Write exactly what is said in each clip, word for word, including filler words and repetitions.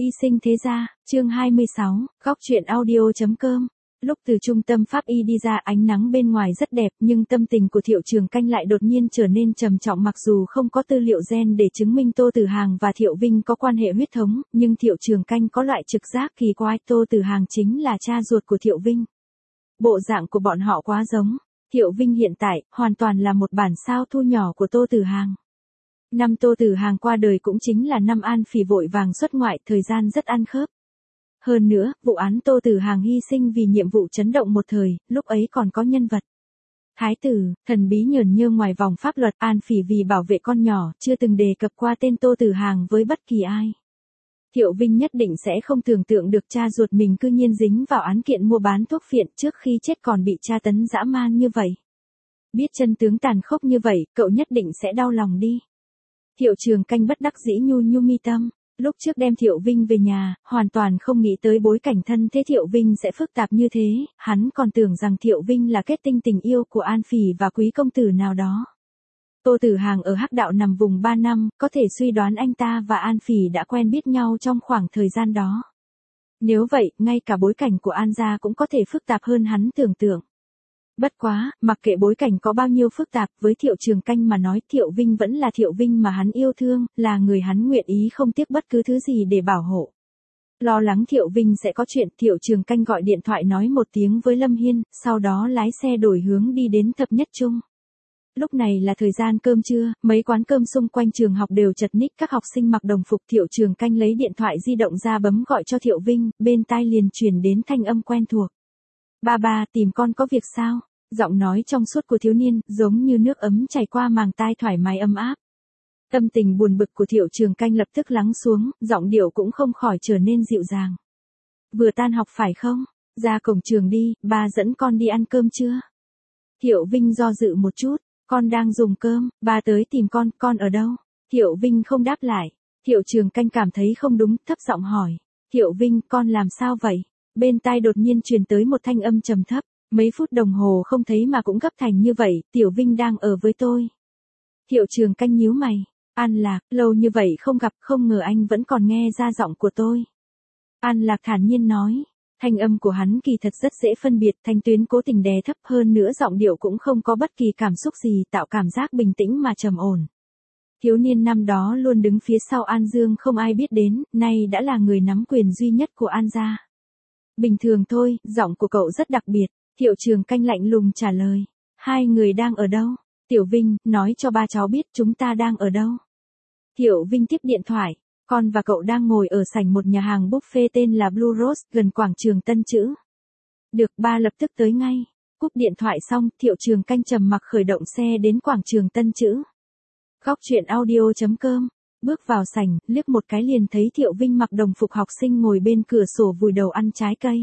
Y sinh thế gia, chương hai mươi sáu, góc truyện audio.com. Lúc từ trung tâm pháp y đi ra, ánh nắng bên ngoài rất đẹp, nhưng tâm tình của Thiệu Trường Canh lại đột nhiên trở nên trầm trọng. Mặc dù không có tư liệu gen để chứng minh Tô Tử Hàng và Thiệu Vinh có quan hệ huyết thống, nhưng Thiệu Trường Canh có loại trực giác kỳ quái, Tô Tử Hàng chính là cha ruột của Thiệu Vinh. Bộ dạng của bọn họ quá giống. Thiệu Vinh hiện tại, hoàn toàn là một bản sao thu nhỏ của Tô Tử Hàng. Năm Tô Tử Hàng qua đời cũng chính là năm An Phỉ vội vàng xuất ngoại, thời gian rất ăn khớp. Hơn nữa, vụ án Tô Tử Hàng hy sinh vì nhiệm vụ chấn động một thời, lúc ấy còn có nhân vật thái tử, thần bí nhởn nhơ ngoài vòng pháp luật. An Phỉ vì bảo vệ con nhỏ, chưa từng đề cập qua tên Tô Tử Hàng với bất kỳ ai. Thiệu Vinh nhất định sẽ không tưởng tượng được cha ruột mình cư nhiên dính vào án kiện mua bán thuốc phiện, trước khi chết còn bị tra tấn dã man như vậy. Biết chân tướng tàn khốc như vậy, cậu nhất định sẽ đau lòng đi. Thiệu Trường Canh bất đắc dĩ nhu nhu mi tâm. Lúc trước đem Thiệu Vinh về nhà, hoàn toàn không nghĩ tới bối cảnh thân thế Thiệu Vinh sẽ phức tạp như thế, hắn còn tưởng rằng Thiệu Vinh là kết tinh tình yêu của An Phỉ và quý công tử nào đó. Tô Tử Hàng ở Hắc Đạo nằm vùng ba năm, có thể suy đoán anh ta và An Phỉ đã quen biết nhau trong khoảng thời gian đó. Nếu vậy, ngay cả bối cảnh của An gia cũng có thể phức tạp hơn hắn tưởng tượng. Bất quá, mặc kệ bối cảnh có bao nhiêu phức tạp, với Thiệu Trường Canh mà nói, Thiệu Vinh vẫn là Thiệu Vinh mà hắn yêu thương, là người hắn nguyện ý không tiếc bất cứ thứ gì để bảo hộ. Lo lắng Thiệu Vinh sẽ có chuyện, Thiệu Trường Canh gọi điện thoại nói một tiếng với Lâm Hiên, sau đó lái xe đổi hướng đi đến Thập Nhất Trung. Lúc này là thời gian cơm trưa, mấy quán cơm xung quanh trường học đều chật ních, các học sinh mặc đồng phục. Thiệu Trường Canh lấy điện thoại di động ra bấm gọi cho Thiệu Vinh, bên tai liền truyền đến thanh âm quen thuộc. Ba ba, tìm con có việc sao? Giọng nói trong suốt của thiếu niên, giống như nước ấm chảy qua màng tai, thoải mái ấm áp. Tâm tình buồn bực của Thiệu Trường Canh lập tức lắng xuống, giọng điệu cũng không khỏi trở nên dịu dàng. Vừa tan học phải không? Ra cổng trường đi, ba dẫn con đi ăn cơm chưa? Thiệu Vinh do dự một chút, con đang dùng cơm, ba tới tìm con, con ở đâu? Thiệu Vinh không đáp lại. Thiệu Trường Canh cảm thấy không đúng, thấp giọng hỏi. Thiệu Vinh, con làm sao vậy? Bên tai đột nhiên truyền tới một thanh âm trầm thấp. Mấy phút đồng hồ không thấy mà cũng gấp thành như vậy, Tiểu Vinh đang ở với tôi. Thiệu Trường Canh nhíu mày. An Lạc, lâu như vậy không gặp, không ngờ anh vẫn còn nghe ra giọng của tôi. An Lạc thản nhiên nói. Thanh âm của hắn kỳ thật rất dễ phân biệt, thanh tuyến cố tình đè thấp, hơn nữa giọng điệu cũng không có bất kỳ cảm xúc gì, tạo cảm giác bình tĩnh mà trầm ổn. Thiếu niên năm đó luôn đứng phía sau An Dương không ai biết đến, nay đã là người nắm quyền duy nhất của An gia. Bình thường thôi, giọng của cậu rất đặc biệt. Thiệu Trường Canh lạnh lùng trả lời. Hai người đang ở đâu? Tiểu Vinh, nói cho ba cháu biết chúng ta đang ở đâu. Thiệu Vinh tiếp điện thoại. Con và cậu đang ngồi ở sảnh một nhà hàng buffet tên là Blue Rose, gần quảng trường Tân Chữ. Được, ba lập tức tới ngay. Cúp điện thoại xong, Thiệu Trường Canh trầm mặc khởi động xe đến quảng trường Tân Chữ. Góc truyện audio.com. Bước vào sảnh, liếc một cái liền thấy Thiệu Vinh mặc đồng phục học sinh ngồi bên cửa sổ vùi đầu ăn trái cây.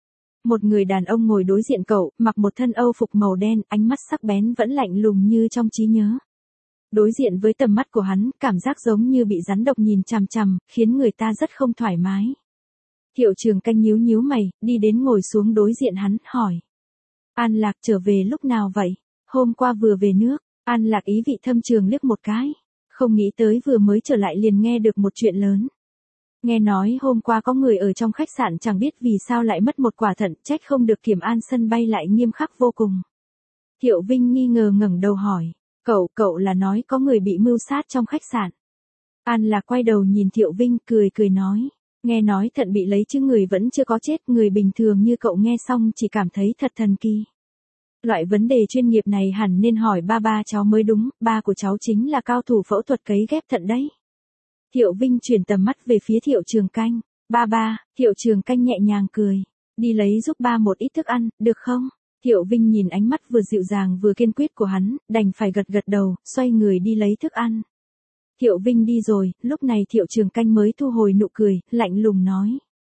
Một người đàn ông ngồi đối diện cậu, mặc một thân âu phục màu đen, ánh mắt sắc bén vẫn lạnh lùng như trong trí nhớ. Đối diện với tầm mắt của hắn, cảm giác giống như bị rắn độc nhìn chằm chằm, khiến người ta rất không thoải mái. Thiệu Trường Canh nhíu nhíu mày, đi đến ngồi xuống đối diện hắn, hỏi. An Lạc trở về lúc nào vậy? Hôm qua vừa về nước. An Lạc ý vị thâm trường liếc một cái. Không nghĩ tới vừa mới trở lại liền nghe được một chuyện lớn. Nghe nói hôm qua có người ở trong khách sạn chẳng biết vì sao lại mất một quả thận, trách không được kiểm an sân bay lại nghiêm khắc vô cùng. Thiệu Vinh nghi ngờ ngẩng đầu hỏi. Cậu, cậu là nói có người bị mưu sát trong khách sạn. An Lạc quay đầu nhìn Thiệu Vinh, cười cười nói. Nghe nói thận bị lấy chứ người vẫn chưa có chết, người bình thường như cậu nghe xong chỉ cảm thấy thật thần kỳ. Loại vấn đề chuyên nghiệp này hẳn nên hỏi ba ba cháu mới đúng, ba của cháu chính là cao thủ phẫu thuật cấy ghép thận đấy. Thiệu Vinh chuyển tầm mắt về phía Thiệu Trường Canh. Ba ba, Thiệu Trường Canh nhẹ nhàng cười. Đi lấy giúp ba một ít thức ăn, được không? Thiệu Vinh nhìn ánh mắt vừa dịu dàng vừa kiên quyết của hắn, đành phải gật gật đầu, xoay người đi lấy thức ăn. Thiệu Vinh đi rồi, lúc này Thiệu Trường Canh mới thu hồi nụ cười, lạnh lùng nói.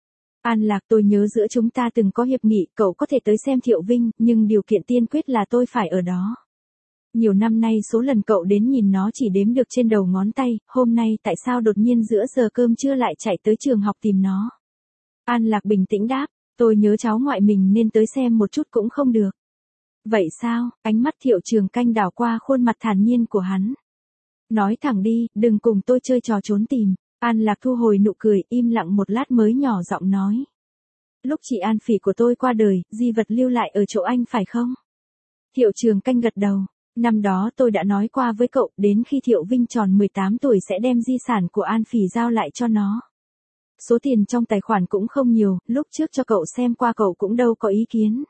An Lạc, tôi nhớ giữa chúng ta từng có hiệp nghị, cậu có thể tới xem Thiệu Vinh, nhưng điều kiện tiên quyết là tôi phải ở đó. Nhiều năm nay số lần cậu đến nhìn nó chỉ đếm được trên đầu ngón tay, hôm nay tại sao đột nhiên giữa giờ cơm trưa lại chạy tới trường học tìm nó? An Lạc bình tĩnh đáp, tôi nhớ cháu ngoại mình nên tới xem một chút cũng không được. Vậy sao? Ánh mắt Thiệu Trường Canh đảo qua khuôn mặt thản nhiên của hắn. Nói thẳng đi, đừng cùng tôi chơi trò trốn tìm. An Lạc thu hồi nụ cười, im lặng một lát mới nhỏ giọng nói. Lúc chị An Phỉ của tôi qua đời, di vật lưu lại ở chỗ anh phải không? Thiệu Trường Canh gật đầu. Năm đó tôi đã nói qua với cậu, đến khi Thiệu Vinh tròn mười tám tuổi sẽ đem di sản của An Phỉ giao lại cho nó. Số tiền trong tài khoản cũng không nhiều, lúc trước cho cậu xem qua cậu cũng đâu có ý kiến.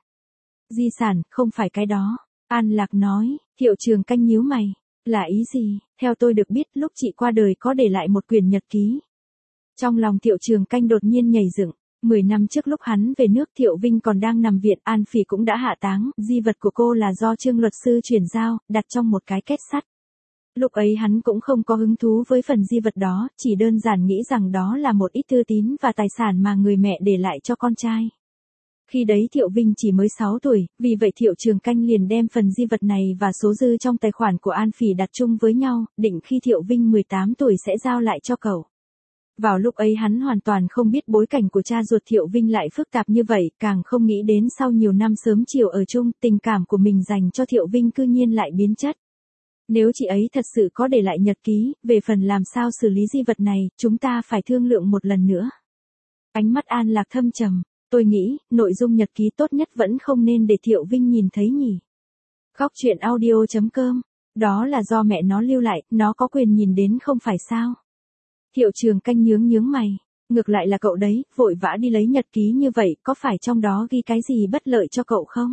Di sản, không phải cái đó. An Lạc nói. Thiệu Trường Canh nhíu mày. Là ý gì? Theo tôi được biết, lúc chị qua đời có để lại một quyển nhật ký. Trong lòng Thiệu Trường Canh đột nhiên nhảy dựng. Mười năm trước lúc hắn về nước, Thiệu Vinh còn đang nằm viện, An Phỉ cũng đã hạ táng, di vật của cô là do Trương luật sư chuyển giao, đặt trong một cái kết sắt. Lúc ấy hắn cũng không có hứng thú với phần di vật đó, chỉ đơn giản nghĩ rằng đó là một ít thư tín và tài sản mà người mẹ để lại cho con trai. Khi đấy Thiệu Vinh chỉ mới sáu tuổi, vì vậy Thiệu Trường Canh liền đem phần di vật này và số dư trong tài khoản của An Phỉ đặt chung với nhau, định khi Thiệu Vinh mười tám tuổi sẽ giao lại cho cậu. Vào lúc ấy hắn hoàn toàn không biết bối cảnh của cha ruột Thiệu Vinh lại phức tạp như vậy, càng không nghĩ đến sau nhiều năm sớm chiều ở chung, tình cảm của mình dành cho Thiệu Vinh cư nhiên lại biến chất. Nếu chị ấy thật sự có để lại nhật ký, về phần làm sao xử lý di vật này, chúng ta phải thương lượng một lần nữa. Ánh mắt An Lạc thâm trầm. Tôi nghĩ, nội dung nhật ký tốt nhất vẫn không nên để Thiệu Vinh nhìn thấy nhỉ. Góc truyện audio chấm com. Đó là do mẹ nó lưu lại, nó có quyền nhìn đến không phải sao? Thiệu Trường Canh nhướng nhướng mày. Ngược lại là cậu đấy, vội vã đi lấy nhật ký như vậy, có phải trong đó ghi cái gì bất lợi cho cậu không?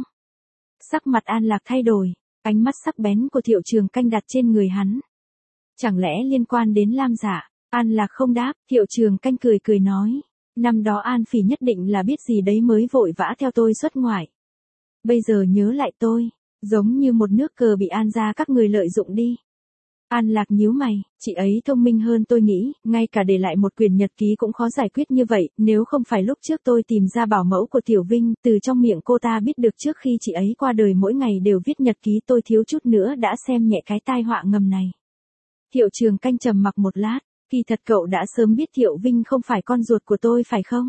Sắc mặt An Lạc thay đổi, ánh mắt sắc bén của Thiệu Trường Canh đặt trên người hắn. Chẳng lẽ liên quan đến Lam Dạ? An Lạc không đáp, Thiệu Trường Canh cười cười nói. Năm đó An Phỉ nhất định là biết gì đấy mới vội vã theo tôi xuất ngoại. Bây giờ nhớ lại tôi, giống như một nước cờ bị An gia các người lợi dụng đi. An Lạc nhíu mày, chị ấy thông minh hơn tôi nghĩ, ngay cả để lại một quyển nhật ký cũng khó giải quyết như vậy, nếu không phải lúc trước tôi tìm ra bảo mẫu của Tiểu Vinh, từ trong miệng cô ta biết được trước khi chị ấy qua đời mỗi ngày đều viết nhật ký, tôi thiếu chút nữa đã xem nhẹ cái tai họa ngầm này. Thiệu Trường Canh trầm mặc một lát, kỳ thật cậu đã sớm biết Thiệu Vinh không phải con ruột của tôi phải không?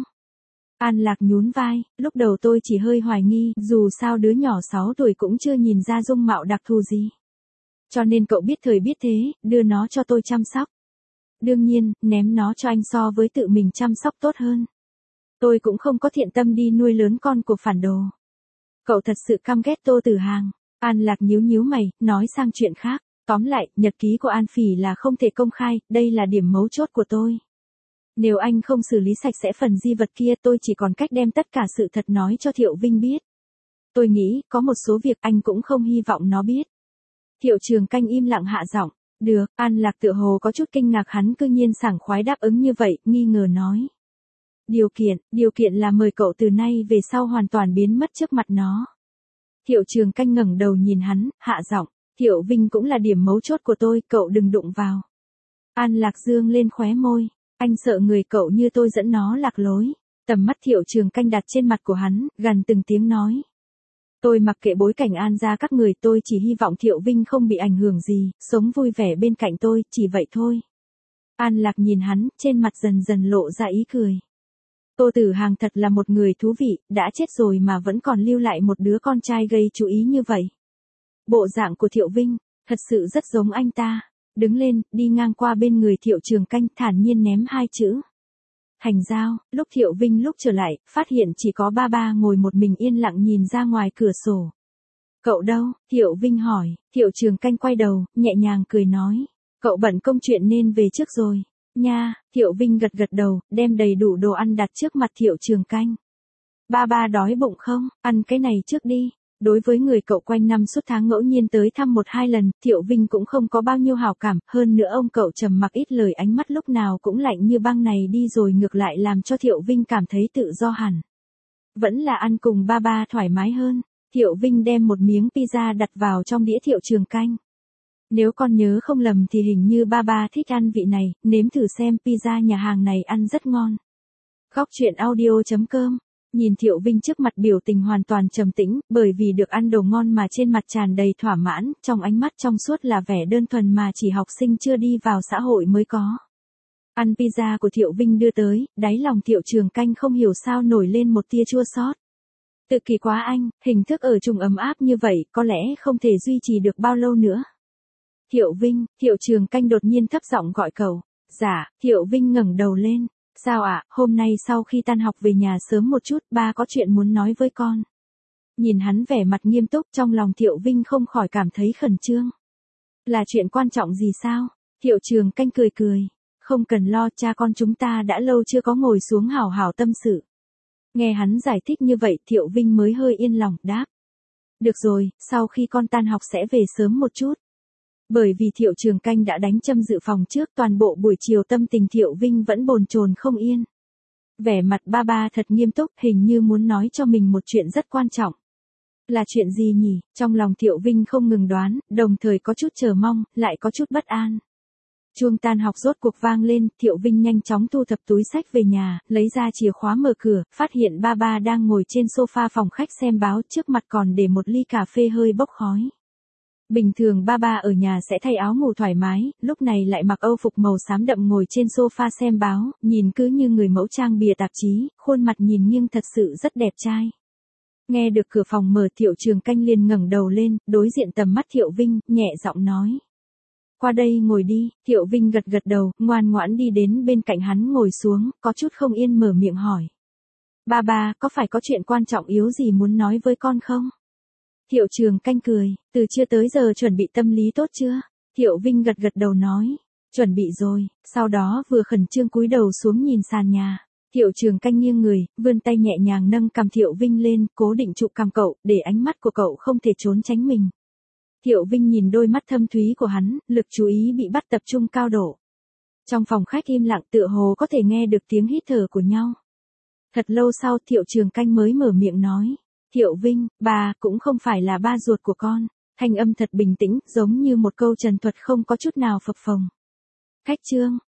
An Lạc nhún vai, lúc đầu tôi chỉ hơi hoài nghi, dù sao đứa nhỏ sáu tuổi cũng chưa nhìn ra dung mạo đặc thù gì. Cho nên cậu biết thời biết thế, đưa nó cho tôi chăm sóc. Đương nhiên, ném nó cho anh so với tự mình chăm sóc tốt hơn. Tôi cũng không có thiện tâm đi nuôi lớn con của phản đồ. Cậu thật sự căm ghét Tô Tử Hàng. An Lạc nhíu nhíu mày, nói sang chuyện khác. Tóm lại, nhật ký của An Phỉ là không thể công khai, đây là điểm mấu chốt của tôi. Nếu anh không xử lý sạch sẽ phần di vật kia, tôi chỉ còn cách đem tất cả sự thật nói cho Thiệu Vinh biết. Tôi nghĩ, có một số việc anh cũng không hy vọng nó biết. Thiệu Trường Canh im lặng hạ giọng. Được, An Lạc tựa hồ có chút kinh ngạc hắn cư nhiên sảng khoái đáp ứng như vậy, nghi ngờ nói. Điều kiện, điều kiện là mời cậu từ nay về sau hoàn toàn biến mất trước mặt nó. Thiệu Trường Canh ngẩng đầu nhìn hắn, hạ giọng. Thiệu Vinh cũng là điểm mấu chốt của tôi, cậu đừng đụng vào. An Lạc dương lên khóe môi. Anh sợ người cậu như tôi dẫn nó lạc lối. Tầm mắt Thiệu Trường Canh đặt trên mặt của hắn, gần từng tiếng nói. Tôi mặc kệ bối cảnh An gia các người, tôi chỉ hy vọng Thiệu Vinh không bị ảnh hưởng gì, sống vui vẻ bên cạnh tôi, chỉ vậy thôi. An Lạc nhìn hắn, trên mặt dần dần lộ ra ý cười. Tô Tử Hàng thật là một người thú vị, đã chết rồi mà vẫn còn lưu lại một đứa con trai gây chú ý như vậy. Bộ dạng của Thiệu Vinh, thật sự rất giống anh ta. Đứng lên, đi ngang qua bên người Thiệu Trường Canh, thản nhiên ném hai chữ. Thành giao. Lúc Thiệu Vinh lúc trở lại, phát hiện chỉ có ba ba ngồi một mình yên lặng nhìn ra ngoài cửa sổ. Cậu đâu? Thiệu Vinh hỏi. Thiệu Trường Canh quay đầu, nhẹ nhàng cười nói. Cậu bận công chuyện nên về trước rồi. Nha, Thiệu Vinh gật gật đầu, đem đầy đủ đồ ăn đặt trước mặt Thiệu Trường Canh. Ba ba đói bụng không? Ăn cái này trước đi. Đối với người cậu quanh năm suốt tháng ngẫu nhiên tới thăm một hai lần, Thiệu Vinh cũng không có bao nhiêu hảo cảm, hơn nữa ông cậu trầm mặc ít lời, ánh mắt lúc nào cũng lạnh như băng này đi rồi ngược lại làm cho Thiệu Vinh cảm thấy tự do hẳn. Vẫn là ăn cùng ba ba thoải mái hơn. Thiệu Vinh đem một miếng pizza đặt vào trong đĩa Thiệu Trường Canh. Nếu con nhớ không lầm thì hình như ba ba thích ăn vị này, nếm thử xem, pizza nhà hàng này ăn rất ngon. Góc truyện audio chấm com. Nhìn Thiệu Vinh trước mặt biểu tình hoàn toàn trầm tĩnh, bởi vì được ăn đồ ngon mà trên mặt tràn đầy thỏa mãn, trong ánh mắt trong suốt là vẻ đơn thuần mà chỉ học sinh chưa đi vào xã hội mới có. Ăn pizza của Thiệu Vinh đưa tới, đáy lòng Thiệu Trường Canh không hiểu sao nổi lên một tia chua xót. Tự kỳ quá anh, hình thức ở chung ấm áp như vậy, có lẽ không thể duy trì được bao lâu nữa. Thiệu Vinh, Thiệu Trường Canh đột nhiên thấp giọng gọi cậu. Dạ, Thiệu Vinh ngẩng đầu lên. Sao ạ, hôm nay sau khi tan học về nhà sớm một chút, ba có chuyện muốn nói với con. Nhìn hắn vẻ mặt nghiêm túc, trong lòng Thiệu Vinh không khỏi cảm thấy khẩn trương. Là chuyện quan trọng gì sao? Thiệu Trường Canh cười cười. Không cần lo, cha con chúng ta đã lâu chưa có ngồi xuống hảo hảo tâm sự. Nghe hắn giải thích như vậy, Thiệu Vinh mới hơi yên lòng, đáp. Được rồi, sau khi con tan học sẽ về sớm một chút. Bởi vì Thiệu Trường Canh đã đánh châm dự phòng trước, toàn bộ buổi chiều tâm tình Thiệu Vinh vẫn bồn chồn không yên. Vẻ mặt ba ba thật nghiêm túc, hình như muốn nói cho mình một chuyện rất quan trọng. Là chuyện gì nhỉ? Trong lòng Thiệu Vinh không ngừng đoán, đồng thời có chút chờ mong, lại có chút bất an. Chuông tan học rốt cuộc vang lên, Thiệu Vinh nhanh chóng thu thập túi sách về nhà, lấy ra chìa khóa mở cửa, phát hiện ba ba đang ngồi trên sofa phòng khách xem báo, trước mặt còn để một ly cà phê hơi bốc khói. Bình thường ba ba ở nhà sẽ thay áo ngủ thoải mái, lúc này lại mặc âu phục màu xám đậm ngồi trên sofa xem báo, nhìn cứ như người mẫu trang bìa tạp chí, khuôn mặt nhìn nghiêng thật sự rất đẹp trai. Nghe được cửa phòng mở, Thiệu Trường Canh liền ngẩng đầu lên, đối diện tầm mắt Thiệu Vinh, nhẹ giọng nói. Qua đây ngồi đi. Thiệu Vinh gật gật đầu, ngoan ngoãn đi đến bên cạnh hắn ngồi xuống, có chút không yên mở miệng hỏi. Ba ba, có phải có chuyện quan trọng yếu gì muốn nói với con không? Thiệu Trường Canh cười, từ chưa tới giờ chuẩn bị tâm lý tốt chưa? Thiệu Vinh gật gật đầu nói, chuẩn bị rồi, sau đó vừa khẩn trương cúi đầu xuống nhìn sàn nhà. Thiệu Trường Canh nghiêng người, vươn tay nhẹ nhàng nâng cằm Thiệu Vinh lên, cố định trụ cằm cậu, để ánh mắt của cậu không thể trốn tránh mình. Thiệu Vinh nhìn đôi mắt thâm thúy của hắn, lực chú ý bị bắt tập trung cao độ. Trong phòng khách im lặng, tựa hồ có thể nghe được tiếng hít thở của nhau. Thật lâu sau Thiệu Trường Canh mới mở miệng nói. Thiệu Vinh, ba cũng không phải là ba ruột của con. Thanh âm thật bình tĩnh, giống như một câu trần thuật không có chút nào phập phồng. Khách trương,